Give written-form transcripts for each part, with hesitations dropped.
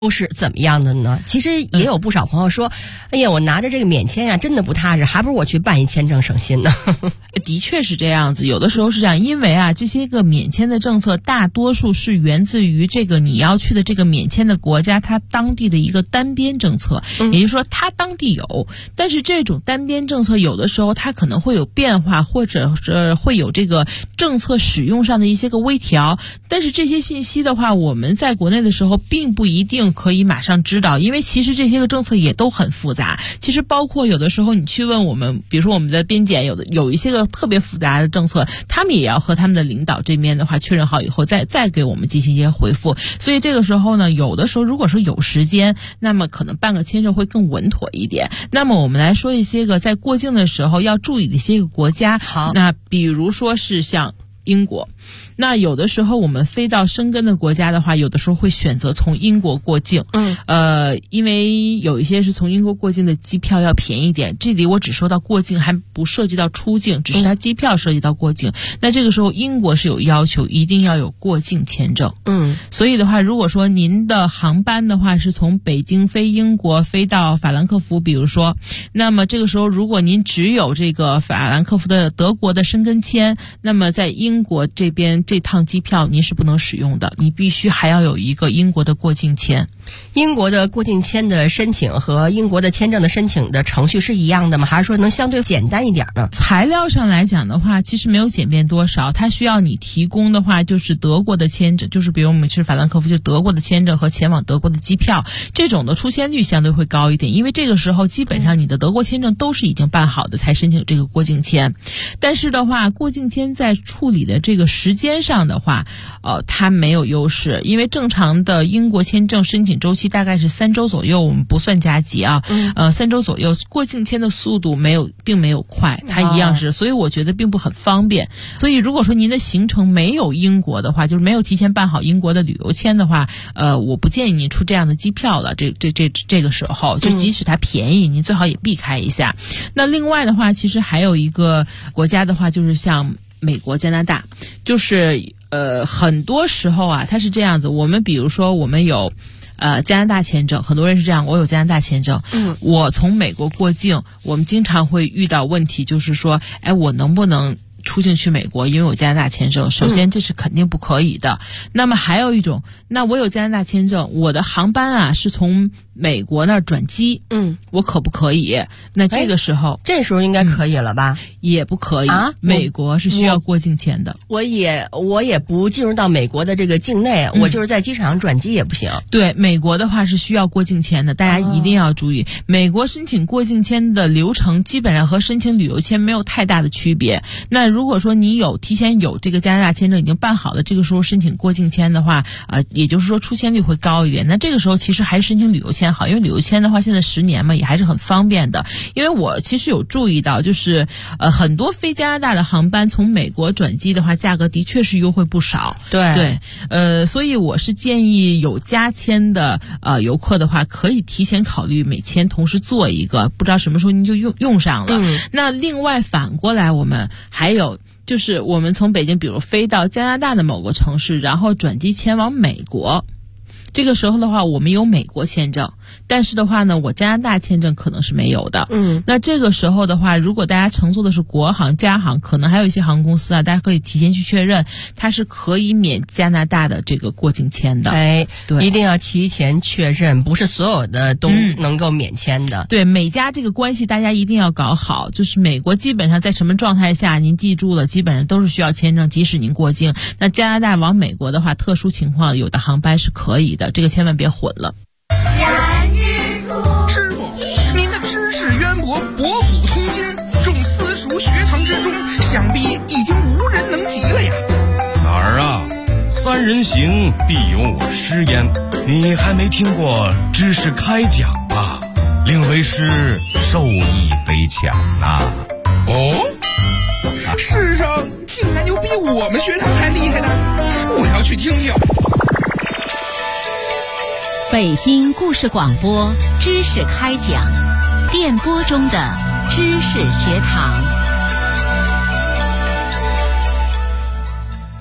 都是怎么样的呢？其实也有不少朋友说，哎呀，我拿着这个免签呀，真的不踏实，还不如我去办一签证省心呢。 的确是这样子，有的时候是这样，因为啊，这些个免签的政策大多数是源自于这个你要去的这个免签的国家，它当地的一个单边政策，也就是说它当地有，但是这种单边政策有的时候它可能会有变化，或者是会有这个政策使用上的一些个微调，但是这些信息的话，我们在国内的时候并不一定可以马上知道，因为其实这些个政策也都很复杂。其实包括有的时候你去问我们，比如说我们的边检有一些个特别复杂的政策，他们也要和他们的领导这边的话确认好以后再给我们进行一些回复。所以这个时候呢，有的时候如果说有时间，那么可能办个签证会更稳妥一点。那么我们来说一些个在过境的时候要注意的一些个国家。 好， 那比如说是像英国，那有的时候我们飞到申根的国家的话，有的时候会选择从英国过境。因为有一些是从英国过境的机票要便宜一点，这里我只说到过境，还不涉及到出境，只是它机票涉及到过境。那这个时候英国是有要求一定要有过境签证。所以的话，如果说您的航班的话是从北京飞英国飞到法兰克福，比如说，那么这个时候如果您只有这个法兰克福的德国的申根签，那么在英国这边这趟机票您是不能使用的，你必须还要有一个英国的过境签。 英国的过境签的申请和英国的签证的申请的程序是一样的吗？还是说能相对简单一点呢？ 材料上来讲的话，其实没有简便多少，它需要你提供的话就是德国的签证，就是比如我们去法兰克福就德国的签证和前往德国的机票，这种的出签率相对会高一点，因为这个时候基本上你的德国签证都是已经办好的才申请这个过境签。但是的话，过境签在处理的这个时间上的话，它没有优势，因为正常的英国签证申请周期大概是3周左右，我们不算加急啊，3周左右，过境签的速度并没有快，它一样是，所以我觉得并不很方便。所以如果说您的行程没有英国的话，就是没有提前办好英国的旅游签的话，我不建议您出这样的机票了。这个时候，就即使它便宜，您最好也避开一下。那另外的话，其实还有一个国家的话，就是像美国、加拿大，就是很多时候啊，它是这样子。我们比如说我们有加拿大签证，很多人是这样，我有加拿大签证，我从美国过境，我们经常会遇到问题，就是说，我能不能出境去美国，因为我加拿大签证，首先这是肯定不可以的。那么还有一种，那我有加拿大签证，我的航班啊是从美国那儿转机，我可不可以？那这个时候， 这时候应该可以了吧？ 也不可以啊， 美国是需要过境签的。 我也不进入到美国的这个境内，我就是在机场转机也不行。 对，美国的话是需要过境签的，大家一定要注意。美国申请过境签的流程基本上和申请旅游签没有太大的区别。那如果说你提前有这个加拿大签证已经办好的，这个时候申请过境签的话，也就是说出签率会高一点。那这个时候其实还是申请旅游签好，因为旅游签的话现在10年嘛，也还是很方便的。因为我其实有注意到，就是很多飞加拿大的航班从美国转机的话，价格的确是优惠不少。对，所以我是建议有加签的游客的话，可以提前考虑美签同时做一个，不知道什么时候您就用上了。那另外反过来，我们还有就是我们从北京比如飞到加拿大的某个城市，然后转机前往美国，这个时候的话我们有美国签证，但是的话呢，我加拿大签证可能是没有的。那这个时候的话，如果大家乘坐的是国航、加航，可能还有一些航空公司啊，大家可以提前去确认，它是可以免加拿大的这个过境签的。对， 一定要提前确认，不是所有的都能够免签的。 对，美加这个关系大家一定要搞好，就是美国基本上在什么状态下，您记住了，基本上都是需要签证，即使您过境。那加拿大往美国的话，特殊情况有的航班是可以的，这个千万别混了。 师傅，您的知识渊博，博古通今，众私塾学堂之中，想必已经无人能及了呀。 哪儿啊？三人行，必有我师焉。你还没听过知识开讲吧？令为师受益匪浅呐。 世上竟然有比我们学堂还厉害的，我要去听听。 北京故事广播知识开讲，电波中的知识学堂。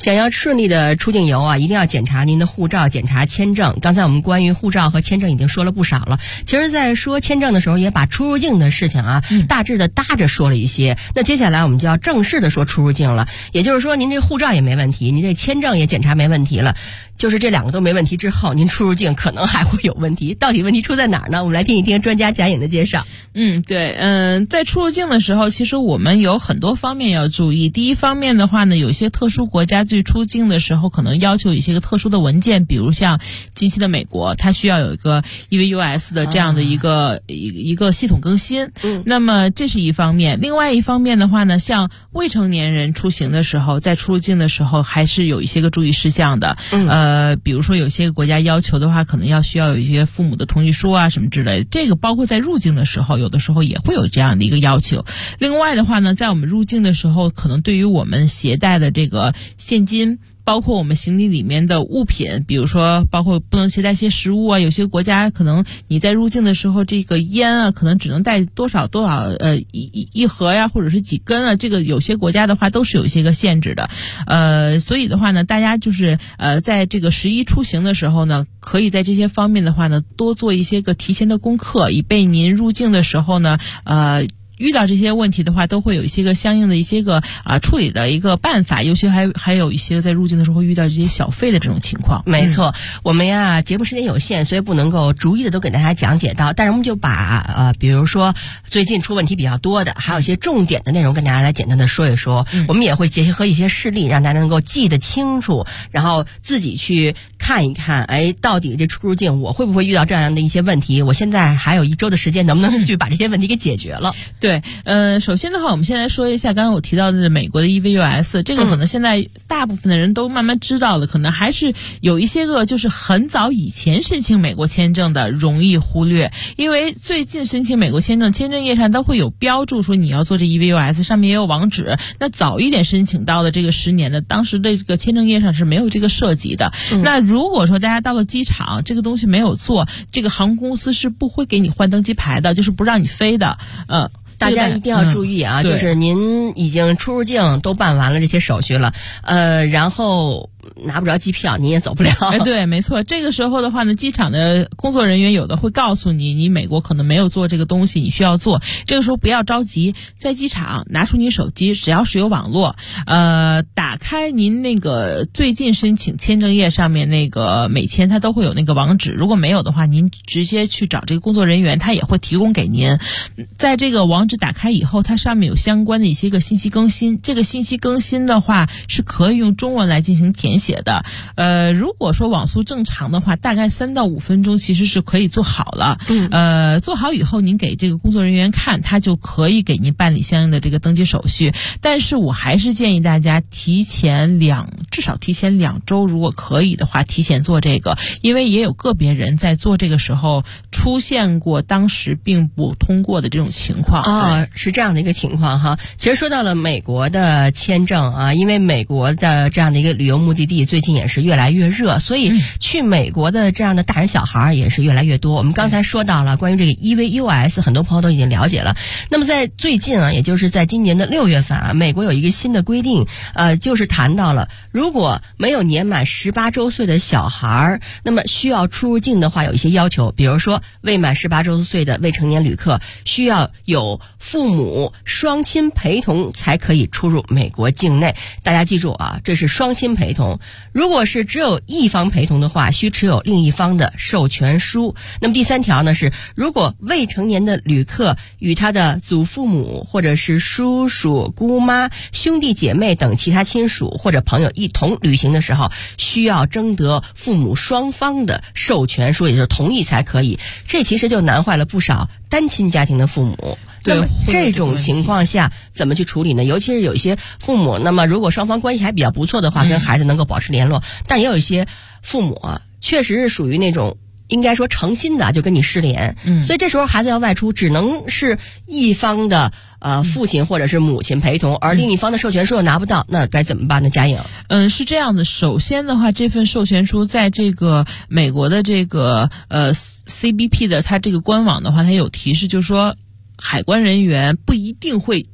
想要顺利的出境游啊，一定要检查您的护照，检查签证。刚才我们关于护照和签证已经说了不少了，其实在说签证的时候也把出入境的事情啊，大致的搭着说了一些。那接下来我们就要正式的说出入境了，也就是说您这护照也没问题，您这签证也检查没问题了，就是这两个都没问题之后，您出入境可能还会有问题。到底问题出在哪儿呢？我们来听一听专家贾颖的介绍。 对，在出入境的时候，其实我们有很多方面要注意。第一方面的话呢，有些特殊国家对出境的时候可能要求一些个特殊的文件，比如像近期的美国，它需要有一个 EVUS 的这样的一个系统更新。那么这是一方面。另外一方面的话呢，像未成年人出行的时候，在出入境的时候还是有一些个注意事项的。比如说有些个国家要求的话，可能需要有一些父母的同意书啊什么之类的。这个包括在入境的时候，有的时候也会有这样的一个要求。另外的话呢，在我们入境的时候，可能对于我们携带的这个现金，包括我们行李里面的物品，比如说包括不能携带一些食物啊，有些国家可能你在入境的时候，这个烟啊可能只能带多少一盒呀，或者是几根啊，这个有些国家的话都是有一些个限制的。所以的话呢，大家就是在这个11出行的时候呢，可以在这些方面的话呢多做一些个提前的功课，以备您入境的时候呢遇到这些问题的话，都会有一些个相应的一些个处理的一个办法，尤其还有一些在入境的时候会遇到这些小费的这种情况。 没错，我们呀节目时间有限，所以不能够逐一的都给大家讲解到，但是我们就把比如说最近出问题比较多的，还有一些重点的内容跟大家来简单的说一说。我们也会结合一些事例，让大家能够记得清楚，然后自己去看一看，到底这出入境我会不会遇到这样的一些问题？我现在还有1周的时间，能不能去把这些问题给解决了？ 对，首先的话，我们先来说一下刚刚我提到的美国的 EVUS， 这个可能现在大部分的人都慢慢知道了，可能还是有一些个就是很早以前申请美国签证的容易忽略，因为最近申请美国签证，签证页上都会有标注说你要做这 EVUS， 上面也有网址。那早一点申请到的这个10年的，当时的这个签证页上是没有这个涉及的。那如果说大家到了机场，这个东西没有做，这个航空公司是不会给你换登机牌的，就是不让你飞的。 大家一定要注意啊，就是您已经出入境都办完了这些手续了，然后拿不着机票，你也走不了。 对，没错。这个时候的话呢，机场的工作人员有的会告诉你，你美国可能没有做这个东西，你需要做。这个时候不要着急，在机场拿出你手机，只要是有网络，打开您那个最近申请签证页上面那个美签，它都会有那个网址。如果没有的话，您直接去找这个工作人员，他也会提供给您。在这个网址打开以后，它上面有相关的一些个信息更新。这个信息更新的话，是可以用中文来进行填写的。如果说网速正常的话，大概3到5分钟其实是可以做好了。做好以后您给这个工作人员看，他就可以给您办理相应的这个登记手续。但是我还是建议大家至少提前2周，如果可以的话提前做这个，因为也有个别人在做这个时候出现过当时并不通过的这种情况。 是这样的一个情况哈。其实说到了美国的签证啊，因为美国的这样的一个旅游目的地最近也是越来越热，所以去美国的这样的大人小孩也是越来越多。我们刚才说到了关于这个 EVUS， 很多朋友都已经了解了。那么在最近啊，也就是在今年的6月份啊，美国有一个新的规定，就是谈到了如果没有年满18周岁的小孩，那么需要出入境的话有一些要求，比如说未满18周岁的未成年旅客需要有父母双亲陪同才可以出入美国境内。大家记住啊，这是双亲陪同。如果是只有一方陪同的话，需持有另一方的授权书。那么第3条呢是，如果未成年的旅客与他的祖父母或者是叔叔、姑妈、兄弟姐妹等其他亲属或者朋友一同旅行的时候，需要征得父母双方的授权书，也就是同意才可以。这其实就难坏了不少单亲家庭的父母。 对， 那么这种情况下怎么去处理呢？尤其是有一些父母，那么如果双方关系还比较不错的话，跟孩子能够保持联络，但也有一些父母啊，确实是属于那种应该说诚心的就跟你失联。所以这时候孩子要外出，只能是一方的父亲或者是母亲陪同，而另一方的授权书又拿不到，那该怎么办呢？嘉颖？ 是这样的，首先的话，这份授权书在这个美国的这个CBP 的它这个官网的话，它有提示，就是说海关人员不一定会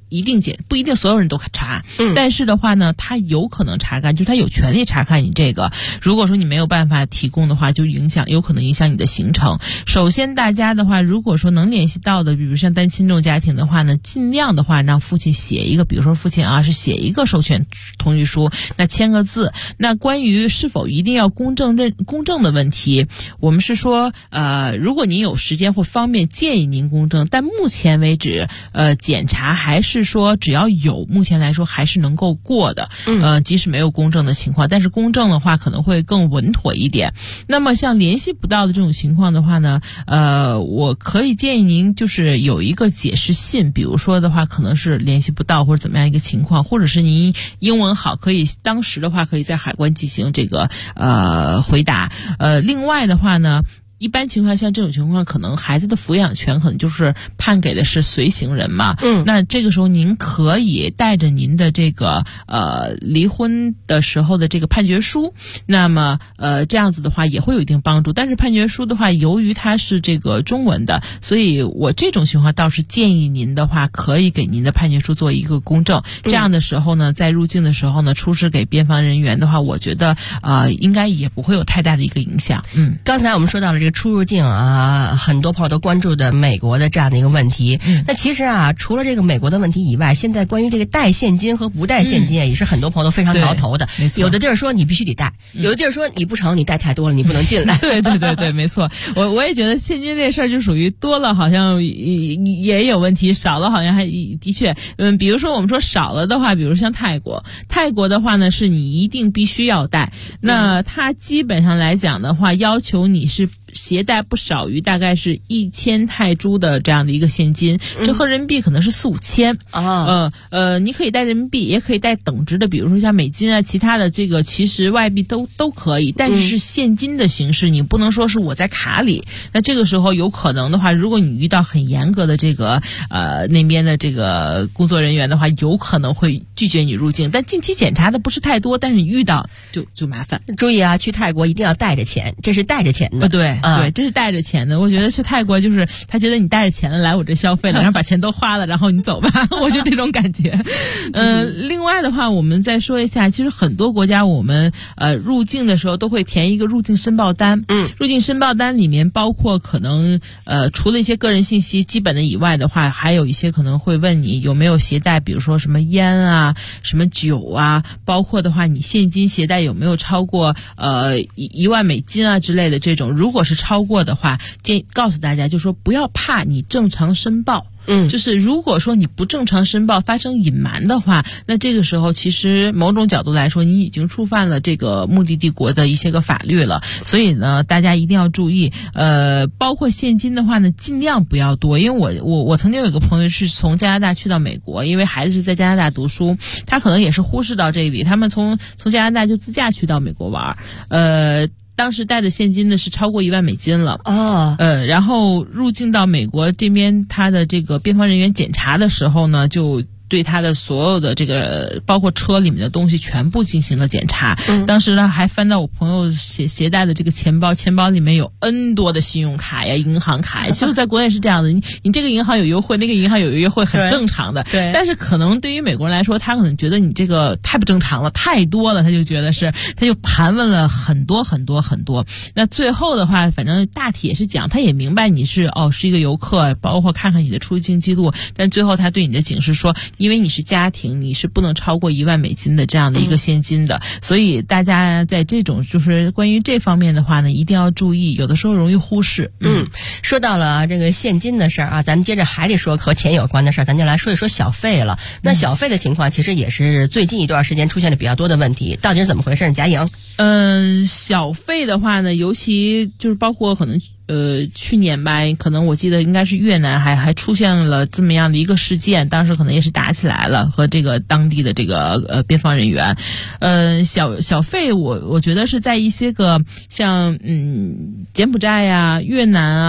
不一定所有人都查，但是的话呢，他有可能查看，就是他有权利查看你这个。如果说你没有办法提供的话，就有可能影响你的行程。首先，大家的话，如果说能联系到的，比如像单亲众家庭的话呢，尽量的话让父亲写一个，比如说父亲是写一个授权同意书，那签个字。那关于是否一定要公证的问题，我们是说，如果您有时间或方便，建议您公证，但目前为止，检查还是说只要有，目前来说还是能够过的。即使没有公证的情况，但是公证的话可能会更稳妥一点。那么像联系不到的这种情况的话呢，我可以建议您就是有一个解释信，比如说的话可能是联系不到或者怎么样一个情况，或者是您英文好，当时的话可以在海关进行这个回答。另外的话呢，一般情况像这种情况，可能孩子的抚养权可能就是判给的是随行人嘛。那这个时候您可以带着您的这个离婚的时候的这个判决书，那么这样子的话也会有一定帮助。但是判决书的话，由于它是这个中文的，所以我这种情况倒是建议您的话，可以给您的判决书做一个公证。这样的时候呢，在入境的时候呢，出示给边防人员的话，我觉得应该也不会有太大的一个影响。 刚才我们说到了这个出入境很多朋友都关注的美国的这样的一个问题。那其实除了这个美国的问题以外，现在关于这个带现金和不带现金也是很多朋友都非常挠头的。有的地儿说你必须得带，有的地儿说你不成，你带太多了，你不能进来。 对，没错。我也觉得现金这事儿就属于多了好像也有问题，少了好像还的确，比如说我们说少了的话，比如像泰国的话呢，是你一定必须要带。那它基本上来讲的话，要求你是携带不少于大概是1000泰铢的这样的一个现金，折合人民币可能是4-5千。你可以带人民币，也可以带等值的，比如说像美金其他的这个其实外币都可以，但是是现金的形式，你不能说是我在卡里。那这个时候有可能的话，如果你遇到很严格的这个那边的这个工作人员的话，有可能会拒绝你入境。但近期检查的不是太多，但是你遇到就麻烦。 注意去泰国一定要带着钱，这是带着钱的。 对，这是带着钱的。我觉得去泰国就是他觉得你带着钱来我这消费了，然后把钱都花了，然后你走吧，我就这种感觉。另外的话，我们再说一下，其实很多国家我们入境的时候都会填一个入境申报单。入境申报单里面包括可能除了一些个人信息基本的以外的话，还有一些可能会问你有没有携带，比如说什么烟什么酒包括的话你现金携带有没有超过1万美金之类的这种。如果是超过的话，告诉大家就说不要怕，你正常申报。就是如果说你不正常申报，发生隐瞒的话，那这个时候其实某种角度来说，你已经触犯了这个目的地国的一些个法律了。所以呢，大家一定要注意。包括现金的话呢，尽量不要多。因为我曾经有个朋友是从加拿大去到美国，因为孩子是在加拿大读书，他可能也是忽视到这里，他们从加拿大就自驾去到美国玩。当时带的现金呢是超过1万美金了。然后入境到美国这边，他的这个边防人员检查的时候呢，就对他的所有的这个包括车里面的东西全部进行了检查。当时呢还翻到我朋友携带的这个钱包里面有 N 多的信用卡银行卡。其实在国内是这样的，你这个银行有优惠，那个银行有优惠，很正常的。对。但是可能对于美国人来说，他可能觉得你这个太不正常了，太多了，他就盘问了很多。那最后的话，反正大体也是讲，他也明白你是一个游客，包括看看你的出境记录，但最后他对你的警示说，因为你是家庭，你是不能超过1万美金的这样的一个现金的。所以大家在这种就是关于这方面的话呢，一定要注意，有的时候容易忽视。 说到了这个现金的事儿咱们接着还得说和钱有关的事儿，咱就来说一说小费了。那小费的情况其实也是最近一段时间出现的比较多的问题，到底是怎么回事？贾颖。 小费的话呢，尤其就是包括可能去年吧，可能我记得应该是越南还出现了这么样的一个事件，当时可能也是打起来了，和这个当地的这个边防人员。小费我觉得是在一些个像柬埔寨越南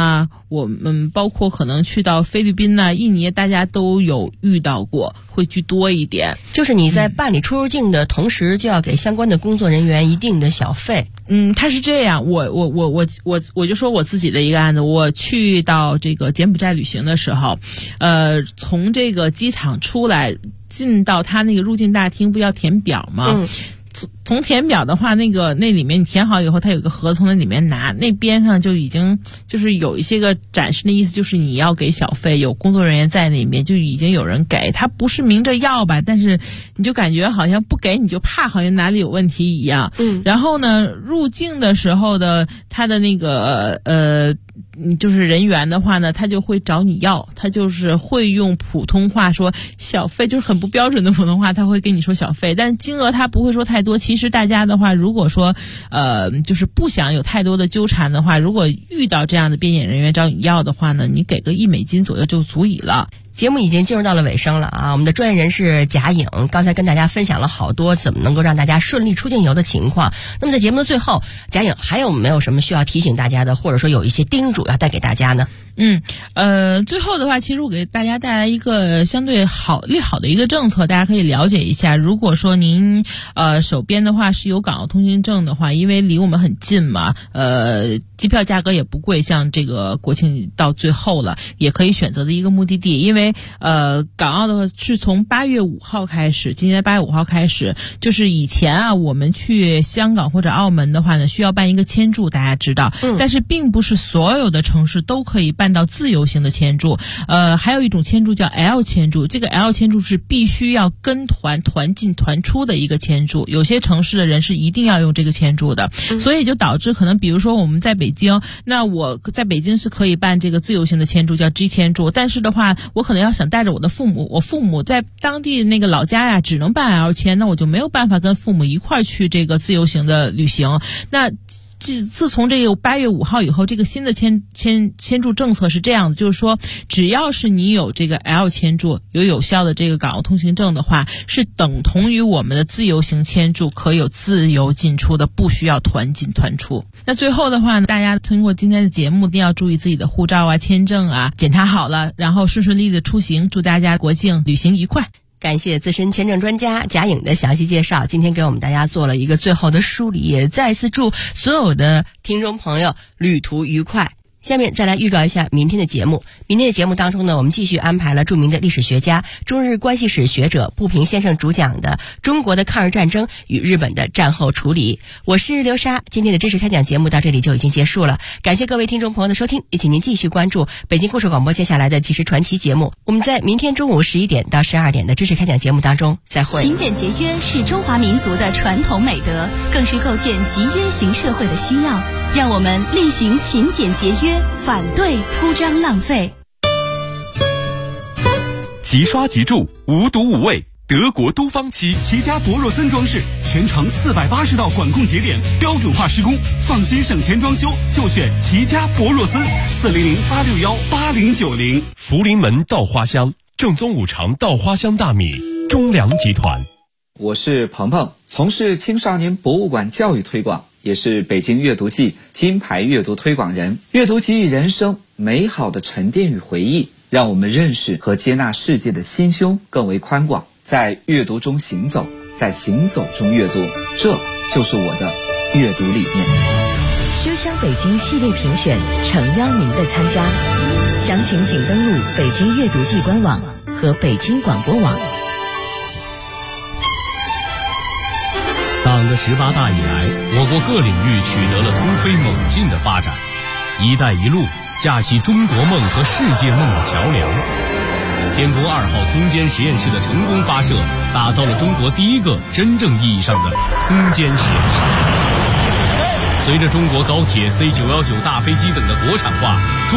我们包括可能去到菲律宾呐、印尼，大家都有遇到过，会居多一点。 就是你在办理出入境的同时，就要给相关的工作人员一定的小费。 他是这样，我就说我自己的一个案子，我去到这个柬埔寨旅行的时候，从这个机场出来，进到他那个入境大厅，不要填表吗？从填表的话，那里面你填好以后，它有个盒从那里面拿，那边上就已经就是有一些个展示的意思，就是你要给小费，有工作人员在那里面，就已经有人给，他不是明着要吧，但是你就感觉好像不给你就怕好像哪里有问题一样。然后呢，入境的时候的他的那个就是人员的话呢，他就会找你要，他就是会用普通话说小费，就是很不标准的普通话，他会跟你说小费，但是金额他不会说太多。其实大家的话，如果说就是不想有太多的纠缠的话，如果遇到这样的边检人员找你要的话呢，你给个$1左右就足以了。 节目已经进入到了尾声了啊！我们的专业人士贾颖刚才跟大家分享了好多怎么能够让大家顺利出境游的情况。那么在节目的最后，贾颖还有没有什么需要提醒大家的，或者说有一些叮嘱要带给大家呢？ 最后的话，其实我给大家带来一个相对利好的一个政策，大家可以了解一下。如果说您手边的话是有港澳通行证的话，因为离我们很近嘛，机票价格也不贵，像这个国庆到最后了，也可以选择的一个目的地。因为港澳的话是从8月5号开始，今年8月5号开始，就是以前啊，我们去香港或者澳门的话呢，需要办一个签注，大家知道，但是并不是所有的城市都可以办到自由行的签注。还有一种签注叫 L 签注，这个 L 签注是必须要跟团进团出的一个签注，有些城市的人是一定要用这个签注的，所以就导致可能比如说我们在北京，那我在北京是可以办这个自由行的签注叫 G 签注，但是的话我可能要想带着我的父母，我父母在当地那个老家呀只能办 L 签，那我就没有办法跟父母一块儿去这个自由行的旅行。那自从这个8月5号以后，这个新的签注政策是这样的，就是说只要是你有这个 L 签注，有效的这个港澳通行证的话，是等同于我们的自由行签注，可有自由进出的，不需要团进团出。那最后的话呢，大家通过今天的节目一定要注意自己的护照啊、签证啊检查好了，然后顺利的出行，祝大家国庆旅行愉快。 感谢资深签证专家贾颖的详细介绍，今天给我们大家做了一个最后的梳理，也再次祝所有的听众朋友旅途愉快。下面再来预告一下明天的节目。明天的节目当中呢，我们继续安排了著名的历史学家、中日关系史学者步平先生主讲的中国的抗日战争与日本的战后处理。我是刘莎，今天的知识开讲节目到这里就已经结束了，感谢各位听众朋友的收听，也请您继续关注北京故事广播接下来的纪实传奇节目。我们在明天中午11点到12点的知识开讲节目当中再会。 勤俭节约是中华民族的传统美德，更是构建集约型社会的需要。让我们厉行勤俭节约，反对铺张浪费。 即刷即住，无毒无味。德国都芳漆，齐家博若森装饰，全程480道管控节点，标准化施工，放心省钱装修，就选齐家博若森，400-861-8090。 福临门稻花香，正宗五常稻花香大米，中粮集团。 我是鹏鹏，从事青少年博物馆教育推广，也是北京阅读季金牌阅读推广人。阅读给予人生美好的沉淀与回忆，让我们认识和接纳世界的心胸更为宽广。在阅读中行走，在行走中阅读，这就是我的阅读理念。 书香北京系列评选诚邀您的参加，详情请登录北京阅读季官网和北京广播网。 党的18大以来，我国各领域取得了突飞猛进的发展，一带一路架起中国梦和世界梦的桥梁。天宫2号空间实验室的成功发射，打造了中国第一个真正意义上的空间实验室。随着中国高铁C919大飞机等的国产化，